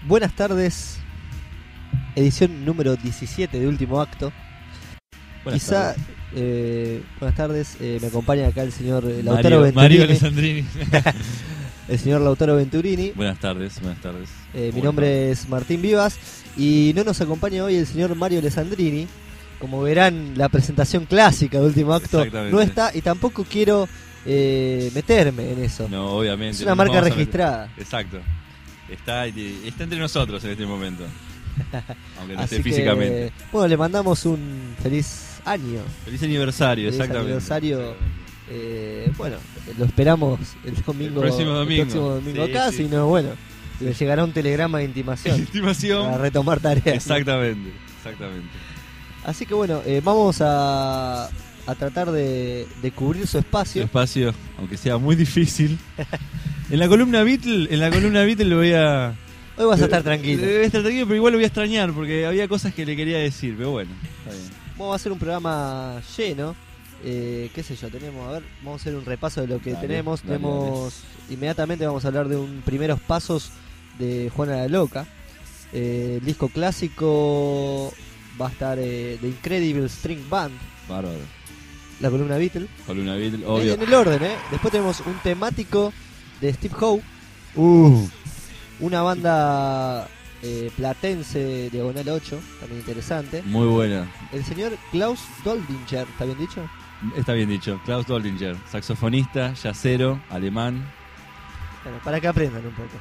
Buenas tardes, edición número 17 de Último Acto. Buenas tardes, me acompaña acá el señor Lautaro Venturini. Mario Alessandrini. El señor Lautaro Venturini. Buenas tardes. Mi nombre es Martín Vivas y no nos acompaña hoy el señor Mario Alessandrini. Como verán, la presentación clásica de Último Acto no está y tampoco quiero meterme en eso. No, obviamente. Es una marca registrada. Exacto. Está entre nosotros en este momento. Aunque no esté Así físicamente. Bueno, le mandamos un feliz año. Feliz aniversario, Feliz exactamente. aniversario. Bueno, lo esperamos el domingo. El próximo domingo. Sí, acá, sí. Si no, bueno, le llegará un telegrama de intimación. Para retomar tareas. Exactamente. Así que bueno, vamos a tratar de cubrir su espacio. Aunque sea muy difícil. En la columna Beatle lo voy a... Hoy vas a estar tranquilo. Voy a estar tranquilo, pero igual lo voy a extrañar porque había cosas que le quería decir, pero bueno, está bien. Vamos a hacer un programa lleno. Qué sé yo, vamos a hacer un repaso de lo que tenemos. Inmediatamente vamos a hablar de un primeros pasos de Juana la Loca. El disco clásico va a estar The Incredible String Band. Bárbaro. La columna Beatle, obvio. En el orden, Después tenemos un temático de Steve Howe. Una banda platense, Diagonal 8, también interesante. Muy buena. El señor Klaus Doldinger, ¿está bien dicho? Está bien dicho, Klaus Doldinger, saxofonista, jazzero, alemán. Bueno, para que aprendan un poco.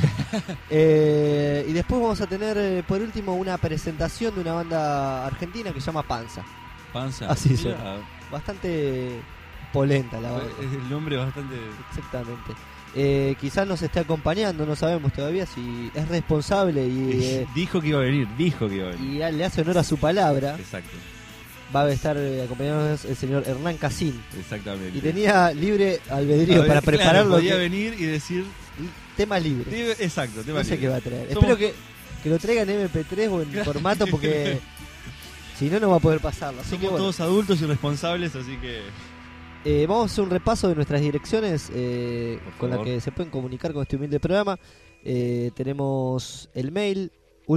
Y después vamos a tener, por último, una presentación de una banda argentina que se llama Panza. Así es. Bastante polenta la banda. El nombre bastante... Exactamente. Quizás nos esté acompañando, no sabemos todavía si es responsable y dijo que iba a venir. Y le hace honor a su palabra. Exacto. Va a estar acompañándonos el señor Hernán Casín. Exactamente. Y tenía libre albedrío para prepararlo. Podía venir y decir tema libre. Exacto, tema no sé libre. qué va a traer. Espero que lo traiga en MP3 o en formato porque si no va a poder pasarlo. Así Somos que, bueno, todos adultos y responsables, así que... vamos a hacer un repaso de nuestras direcciones con las que se pueden comunicar con este humilde programa. Tenemos el mail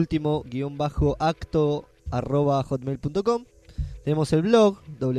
ultimo-acto@hotmail.com. Tenemos el blog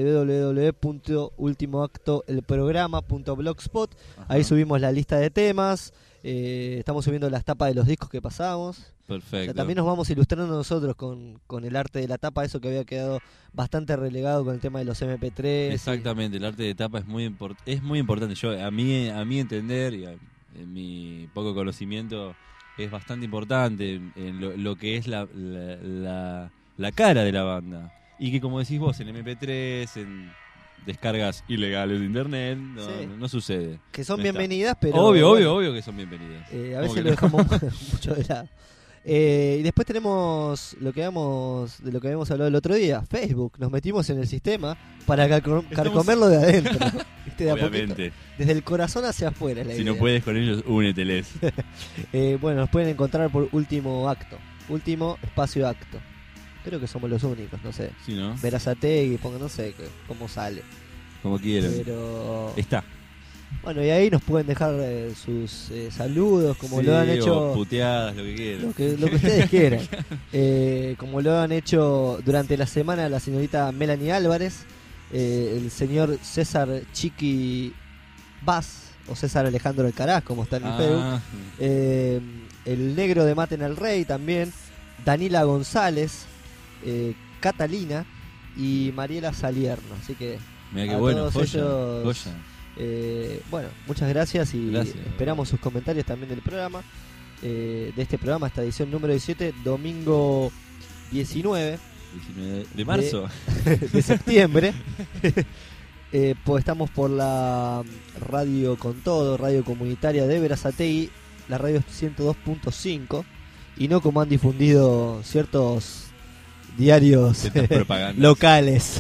www.ultimoactoelprograma.blogspot. Ahí subimos la lista de temas. Estamos subiendo las tapas de los discos que pasamos. Perfecto. O sea, también nos vamos ilustrando nosotros con el arte de la tapa, eso que había quedado bastante relegado con el tema de los MP3. Exactamente, el arte de tapa es muy importante. A mi entender y en mi poco conocimiento es bastante importante en lo que es la cara de la banda. Y que, como decís vos, en MP3, en descargas ilegales de internet, no sucede. Que son bienvenidas, pero... Obvio que son bienvenidas. A veces lo dejamos mucho de lado. Y después tenemos de lo que habíamos hablado el otro día, Facebook. Nos metimos en el sistema para carcomerlo de adentro. ¿Viste? Obviamente. Desde el corazón hacia afuera es la idea. Si no puedes con ellos, úneteles. Bueno, nos pueden encontrar por Último Acto. Último espacio acto. Creo que somos los únicos, no sé. Sí, ¿no? Verazategui, no sé cómo sale. Como quieran. Pero... Está. Bueno, y ahí nos pueden dejar sus saludos, como lo han hecho... O puteadas, lo que quieran. Lo que ustedes quieran. Como lo han hecho durante la semana la señorita Melanie Álvarez, el señor César Chiqui Vaz, o César Alejandro Alcaraz, como está en el Facebook. El negro de Maten al Rey también, Danila González, Catalina y Mariela Salierno. Así que mirá qué bueno, todos joya. Bueno, muchas gracias y esperamos sus comentarios también del programa, de este programa, esta edición número 17, domingo 19 de marzo de septiembre. Pues estamos por la radio con todo, radio comunitaria de Verazategui, la radio 102.5, y no como han difundido ciertos diarios locales.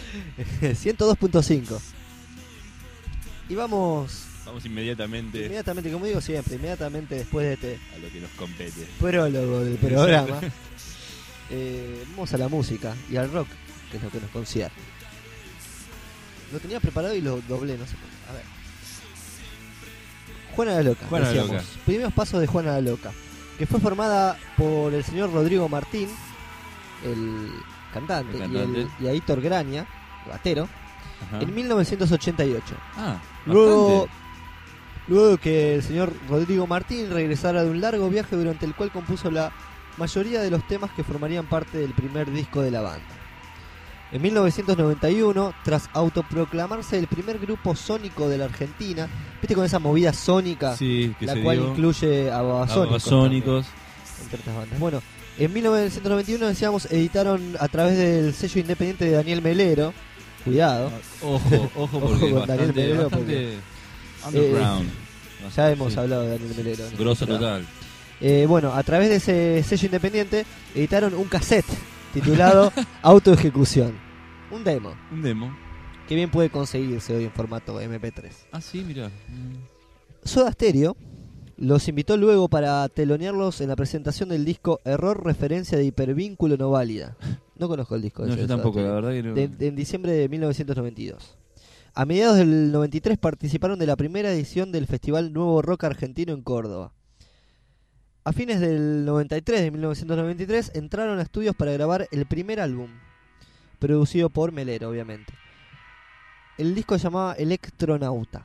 102.5. Y vamos inmediatamente, como digo siempre, inmediatamente después de este a lo que nos compete, prólogo del programa. Vamos a la música y al rock, que es lo que nos concierne. Lo tenía preparado y lo doblé, no sé por qué. A ver. Juana la Loca. Primeros pasos de Juana la Loca. que fue formada por el señor Rodrigo Martín, el cantante, y a Héctor Graña, el batero, en 1988. Luego de que el señor Rodrigo Martín regresara de un largo viaje durante el cual compuso la mayoría de los temas que formarían parte del primer disco de la banda. En 1991, tras autoproclamarse el primer grupo sónico de la Argentina, viste con esa movida sónica, sí, que la cual incluye a Babasónicos, entre otras bandas. Bueno, en 1991, decíamos, editaron a través del sello independiente de Daniel Melero. Cuidado. Ojo porque con Daniel Melero, bastante underground. Ya hemos hablado de Daniel Melero. Grosso total. Bueno, a través de ese sello independiente editaron un cassette titulado Autoejecución. Un demo. Que bien puede conseguirse hoy en formato MP3. Ah, sí, mira. Soda Stereo los invitó luego para telonearlos en la presentación del disco Error, referencia de hipervínculo no válida. No conozco el disco. No, yo tampoco, la verdad que no. En diciembre de 1992. A mediados del 93 participaron de la primera edición del Festival Nuevo Rock Argentino en Córdoba. A fines del 93, de 1993, entraron a estudios para grabar el primer álbum, producido por Melero, obviamente. El disco se llamaba Electronauta.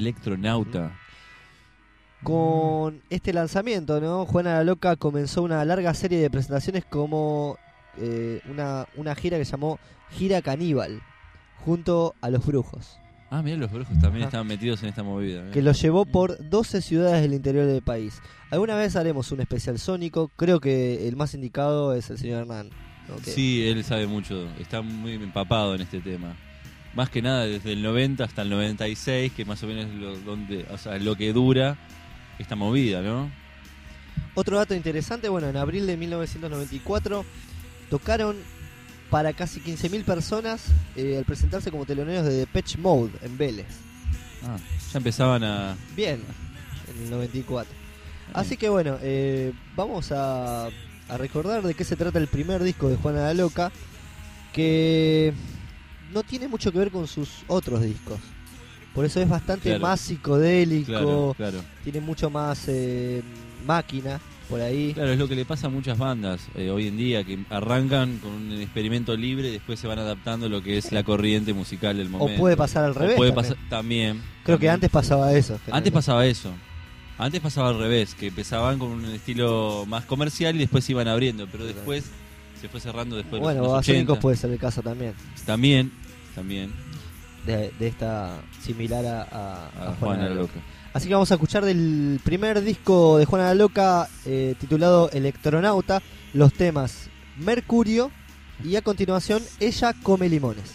Con este lanzamiento, ¿no? Juana la Loca comenzó una larga serie de presentaciones como una gira que se llamó Gira Caníbal, junto a Los Brujos. Ah, mira, Los Brujos también estaban metidos en esta movida. Que los llevó por 12 ciudades del interior del país. Alguna vez haremos un especial sónico. Creo que el más indicado es el señor Hernán, ¿no? Sí, él sabe mucho. Está muy empapado en este tema. Más que nada desde el 90 hasta el 96, que más o menos es lo que dura esta movida, ¿no? Otro dato interesante, bueno, en abril de 1994 tocaron para casi 15.000 personas al presentarse como teloneros de Depeche Mode en Vélez. Ya empezaban a... Bien, en el 94. Así que bueno, vamos a recordar de qué se trata el primer disco de Juana la Loca, que no tiene mucho que ver con sus otros discos. Por eso es bastante más psicodélico, tiene mucho más máquina por ahí. Claro, es lo que le pasa a muchas bandas hoy en día, que arrancan con un experimento libre y después se van adaptando a lo que es la corriente musical del momento. O puede pasar al revés. También. Creo que antes pasaba eso. Antes pasaba al revés, que empezaban con un estilo más comercial y después se iban abriendo, pero después se fue cerrando después. Bueno, Babasónicos puede ser el caso también. También. De esta similar a Juana la Loca. Así que vamos a escuchar del primer disco de Juana la Loca, titulado Electronauta, los temas Mercurio y a continuación Ella come limones.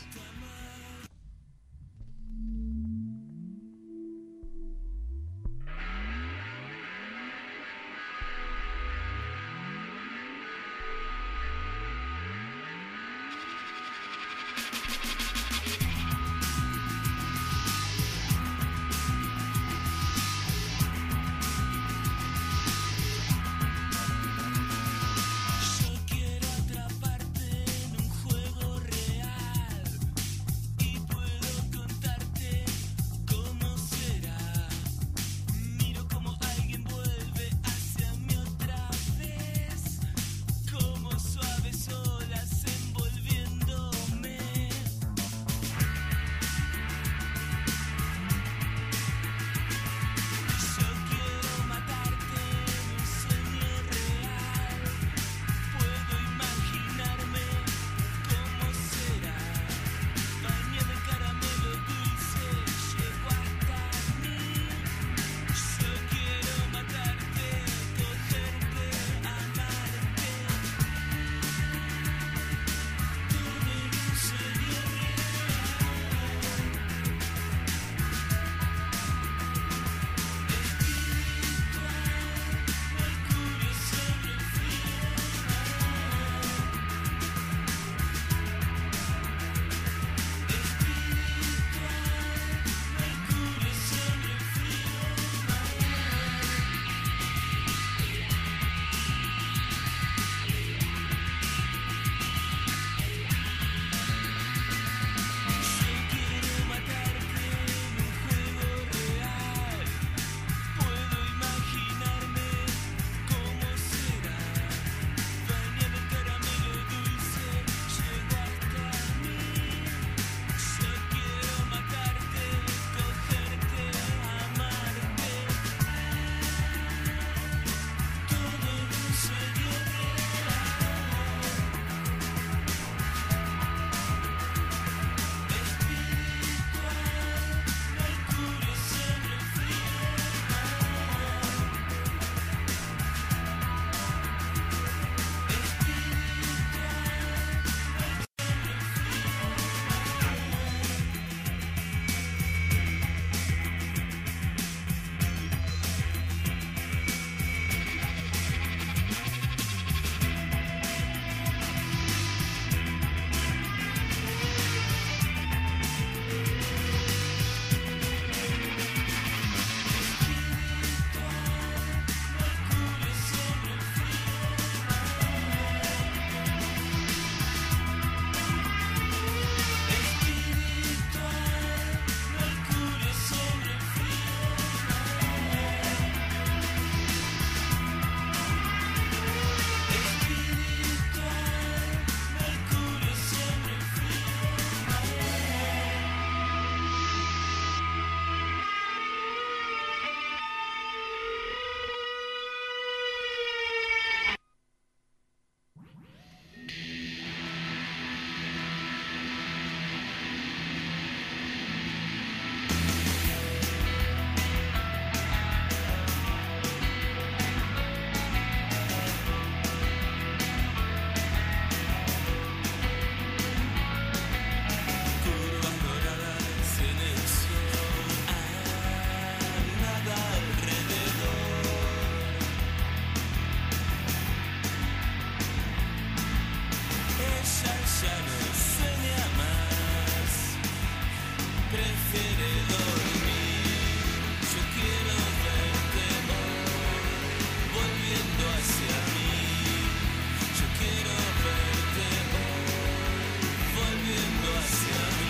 ya no sueña más, prefiere dormir. Yo quiero verte hoy, volviendo hacia mí. Yo quiero verte hoy, volviendo hacia mí.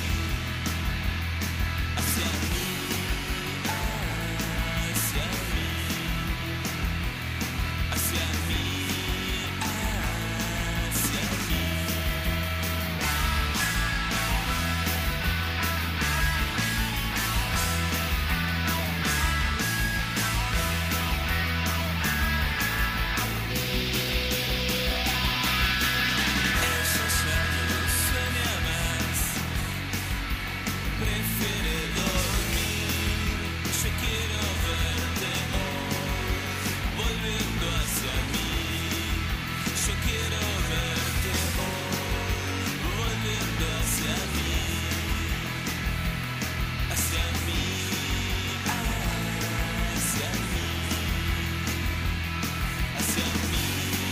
Hacia mí, hacia mí, hacia mí, hacia mí. Ella ya no sueña más, prefiere dormir. Yo quiero verte hoy, volviendo hacia mí. Yo quiero verte hoy, volviendo hacia mí. Hacia mí, hacia mí, hacia mí,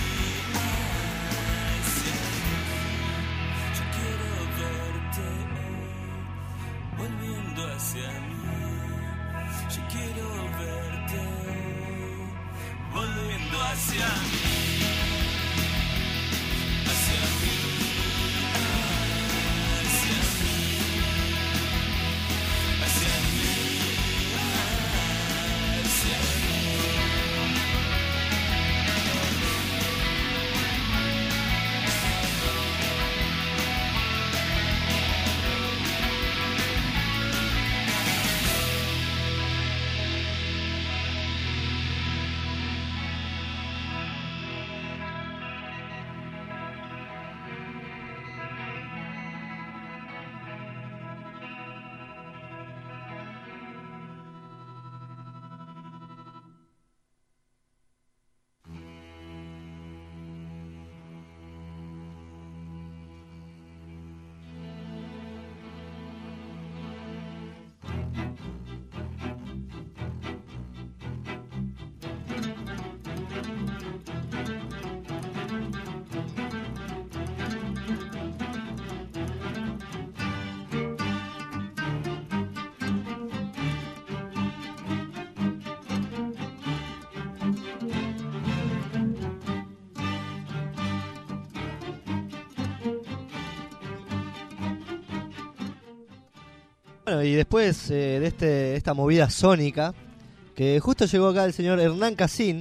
hacia mí. Yo quiero verte hoy, volviendo hacia mí. Yo quiero verte hoy, volviendo hacia mí. Hacia mí, hacia mí, hacia mí, hacia mí. Bueno, y después de esta movida sónica, que justo llegó acá el señor Hernán Casín.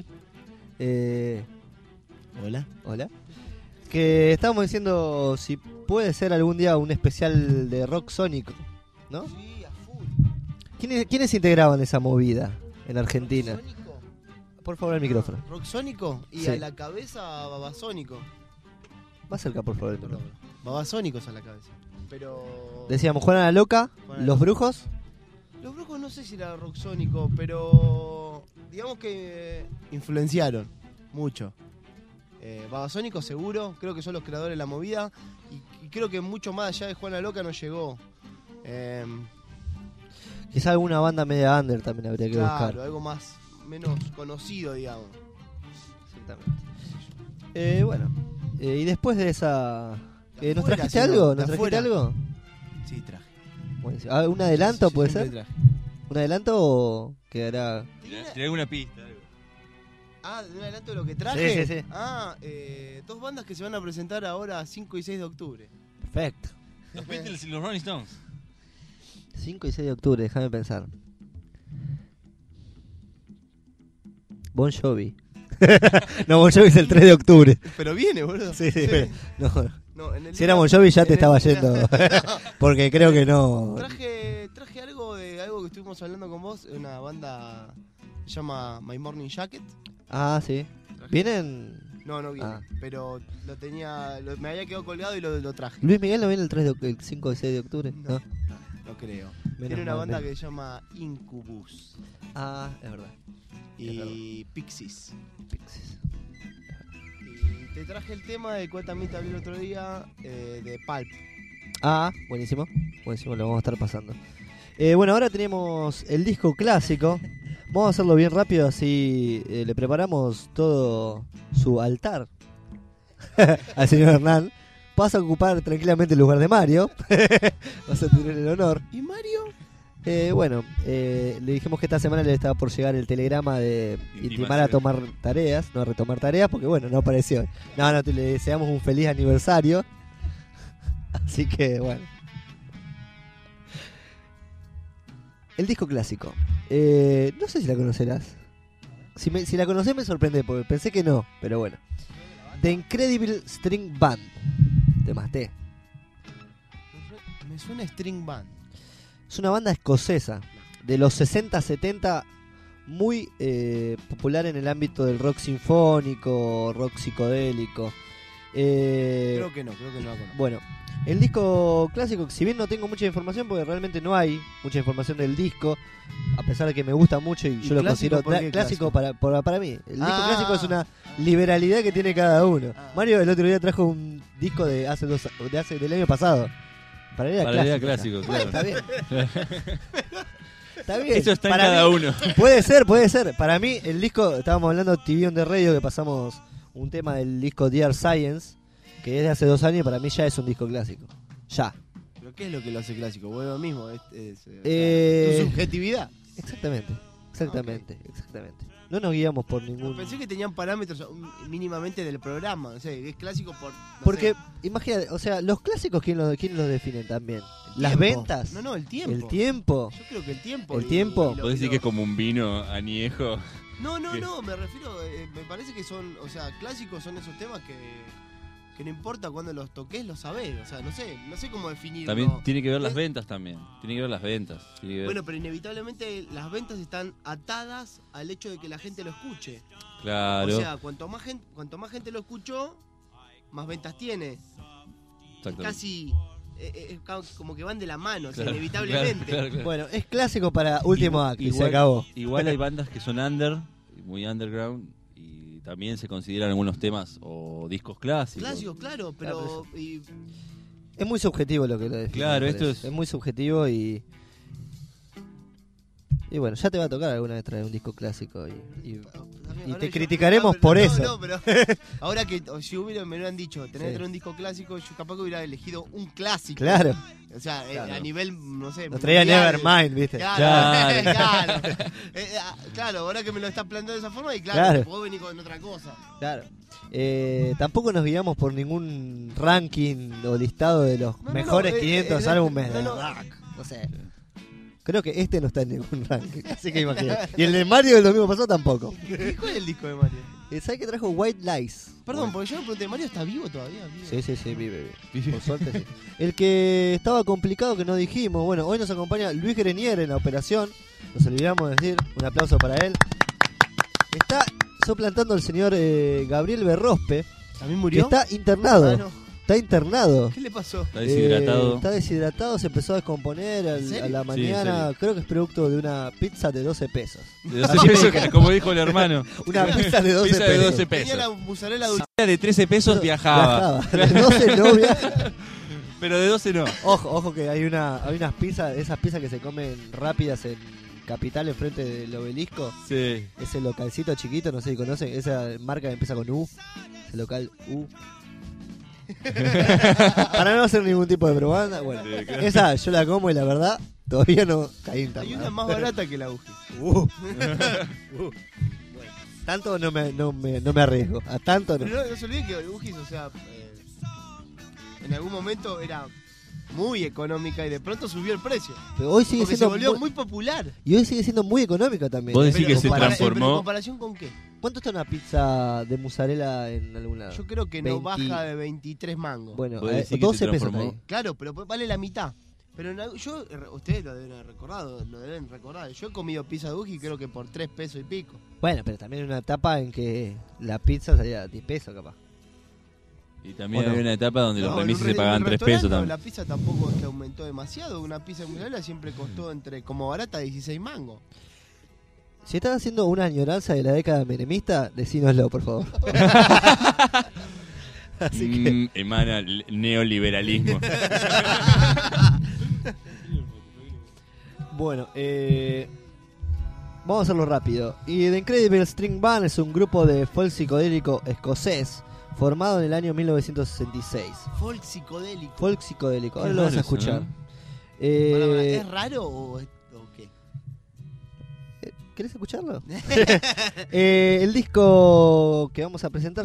Hola. Hola. Que estábamos diciendo si puede ser algún día un especial de rock sónico, ¿no? Sí, a full. ¿Quiénes integraban esa movida en Argentina? ¿Rocksónico? Por favor, el micrófono. Rocksónico y Sí. a la cabeza Babasónico. Más cerca, por favor, el micrófono. Babasónicos a la cabeza. Pero. Decíamos Juana la Loca, Juana la Los Loca. Brujos. Los brujos no sé si era rocksónico, pero. Digamos que influenciaron mucho. Babasónicos seguro, creo que son los creadores de la movida. Y creo que mucho más allá de Juana la Loca no llegó. Quizá alguna banda media under también habría que Claro, buscar. algo más, menos conocido, digamos. Exactamente. Bueno, y después de esa... De ¿Nos afuera, trajiste si no, algo? de ¿Nos trajiste afuera. algo? Sí, traje. Buenísimo. Ah, ¿un adelanto Sí, puede siempre ser? traje. ¿Un adelanto o quedará...? Tiré alguna pista. Algo. Ah, de un adelanto de lo que traje. Sí, sí, sí. Ah, dos bandas que se van a presentar ahora 5 y 6 de octubre. Perfecto. Los Beatles y los Rolling Stones. 5 y 6 de octubre, déjame pensar. Bon Jovi. No, Bon Jovi es el 3 de octubre. Pero viene, boludo. Sí, sí, pero- no. No, en el Si día- era Bon Jovi ya en te el- estaba yendo. Porque creo que no. Traje algo de algo que estuvimos hablando con vos, una banda que se llama My Morning Jacket. Ah, sí. Traje- ¿Vienen? No, no viene, Ah. pero me había quedado colgado y lo traje. ¿Luis Miguel no viene el 5 y 6 de octubre? No, no creo. Menos Tiene una mal, banda menos. que se llama Incubus Ah, es verdad. y Pixies. Pixies. Y te traje el tema del cual también te hablé el otro día, de Pulp. Ah, buenísimo. Buenísimo, lo vamos a estar pasando. Bueno, ahora tenemos el disco clásico. Vamos a hacerlo bien rápido, así le preparamos todo su altar al señor Hernán vas a ocupar tranquilamente el lugar de Mario. Vas a tener el honor. ¿Y Mario? Bueno, le dijimos que esta semana le estaba por llegar el telegrama de intimar a tomar tareas, no a retomar tareas, porque bueno, no apareció. No, le deseamos un feliz aniversario. Así que bueno. El disco clásico. No sé si la conocerás. Si la conocés me sorprende, porque pensé que no, pero bueno. The Incredible String Band. Te masté. Me suena String Band. Es una banda escocesa de los 60-70, muy popular en el ámbito del rock sinfónico, rock psicodélico. Creo que no la conozco. Bueno, el disco clásico, si bien no tengo mucha información, porque realmente no hay mucha información del disco, a pesar de que me gusta mucho y yo lo clásico considero por qué clásico clásico? para mí. El disco clásico es una liberalidad que tiene cada uno. Mario el otro día trajo un disco del año pasado. Para él era clásico, claro. Está bien. Está bien. Eso está en Para cada mí, uno. Puede ser. Para mí, el disco, estábamos hablando de TV on the Radio, que pasamos un tema del disco Dear Science, que es de hace 2 años, y para mí ya es un disco clásico. Ya. ¿Pero qué es lo que lo hace clásico? Bueno, mismo, Eh, tu subjetividad. Exactamente. No nos guiamos por ningún... Pensé que tenían parámetros mínimamente del programa. O sea, es clásico por. Porque, imagínate, o sea, los clásicos, ¿quién los definen también? El ¿Las tiempo. ventas? No, el tiempo. ¿El tiempo? Yo creo que el tiempo. ¿El tiempo? ¿Podés decir que es como un vino añejo? No, ¿Qué? me refiero. Me parece que son. O sea, clásicos son esos temas que no importa cuando los toques, los sabés. O sea, no sé cómo definirlo. También tiene que ver las ventas también. Tiene que ver las ventas. Tiene que ver- Bueno, pero inevitablemente las ventas están atadas al hecho de que la gente lo escuche. Claro. O sea, cuanto más gente lo escuchó, más ventas tiene. Exactamente. Casi como que van de la mano, o sea, Claro, inevitablemente. claro. Bueno, es clásico para último acto y se Igual- acabó. Igual hay bandas que son muy underground, y también se consideran algunos temas o discos clásicos. Clásicos, claro, pero. Es muy subjetivo lo que lo define. Claro, me esto parece. es- muy subjetivo y bueno, ya te va a tocar alguna vez traer un disco clásico y ahora te yo- criticaremos pero por no, eso. No, pero ahora que si me hubieran dicho tener que Sí. traer un disco clásico, yo capaz que hubiera elegido un clásico. Claro, O sea, Claro. a nivel, no sé. nos traía mundial. Nevermind, ¿viste? Claro, Claro. claro. Claro, ahora que me lo estás planteando de esa forma, y claro, Claro. puedo venir con otra cosa. Claro. Tampoco nos guiamos por ningún ranking o listado de los No, mejores 500 álbumes de no. rock. No sé. Creo que este no está en ningún ranking, así que imagínate. Y el de Mario del domingo pasado tampoco. ¿Y cuál es el disco de Mario? ¿Sabes que trajo White Lies? Perdón, porque yo me pregunté, ¿Mario está vivo todavía? ¿Vivo? Sí, vive. Por suerte sí. El que estaba complicado que no dijimos, bueno, hoy nos acompaña Luis Grenier en la operación, nos olvidamos de decir, un aplauso para él. Está soplantando al señor Gabriel Berrospe, ¿También que murió? está internado, Ah, no. está internado. ¿Qué le pasó? Está deshidratado. Está deshidratado, se empezó a descomponer ¿En serio? a la Sí, mañana, en creo que es producto de una pizza de 12 pesos. De 12 pesos, como dijo el hermano. Una pizza de 12 Pizza de pesos. 12 Tenía la pesos. mozzarella dulce. De 13 pesos viajaba. De 12 no viaja. Pero de 12 no. Ojo que hay unas pizzas, esas pizzas que se comen rápidas en Capital, enfrente del obelisco. Sí. Ese localcito chiquito, no sé si conocen, esa marca que empieza con U. Ese local U. Para no hacer ningún tipo de propaganda, bueno. Sí, claro. Esa yo la como y la verdad todavía no caí en Hay una más barata que la UGI. Tanto no me arriesgo. A tanto no. Pero no se olviden que UGIS, o sea, en algún momento era muy económica y de pronto subió el precio. Pero hoy sigue Porque se siendo volvió muy, muy popular. y hoy sigue siendo muy económica también. ¿Vos decís que se Pero transformó? ¿en comparación con qué? ¿Cuánto está una pizza de mozzarella en algún lado? Yo creo que no 20. baja de 23 mangos. Bueno, ¿Vos decís que se 12 pesos transformó? ahí. Claro, pero vale la mitad. Pero ustedes lo deben recordar. Yo he comido pizza de UGI creo que por 3 pesos y pico. Bueno, pero también hay una etapa en que la pizza salía 10 pesos capaz. Y también ¿O no? había una etapa donde los No, en remises un se pagaban en un 3 pesos restaurante, también. La pizza tampoco es que aumentó demasiado. Una pizza de mozzarella siempre costó como barata 16 mangos. Si estás haciendo una añoranza de la década menemista, decínoslo, por favor. Así que, Emana el neoliberalismo. bueno, vamos a hacerlo rápido. Y The Incredible String Band es un grupo de folk psicodélico escocés formado en el año 1966. Folk psicodélico. Folk psicodélico, ahora Qué lo vas a raro eso, escuchar. Pará, ¿es raro o qué? ¿Querés escucharlo? El disco que vamos a presentar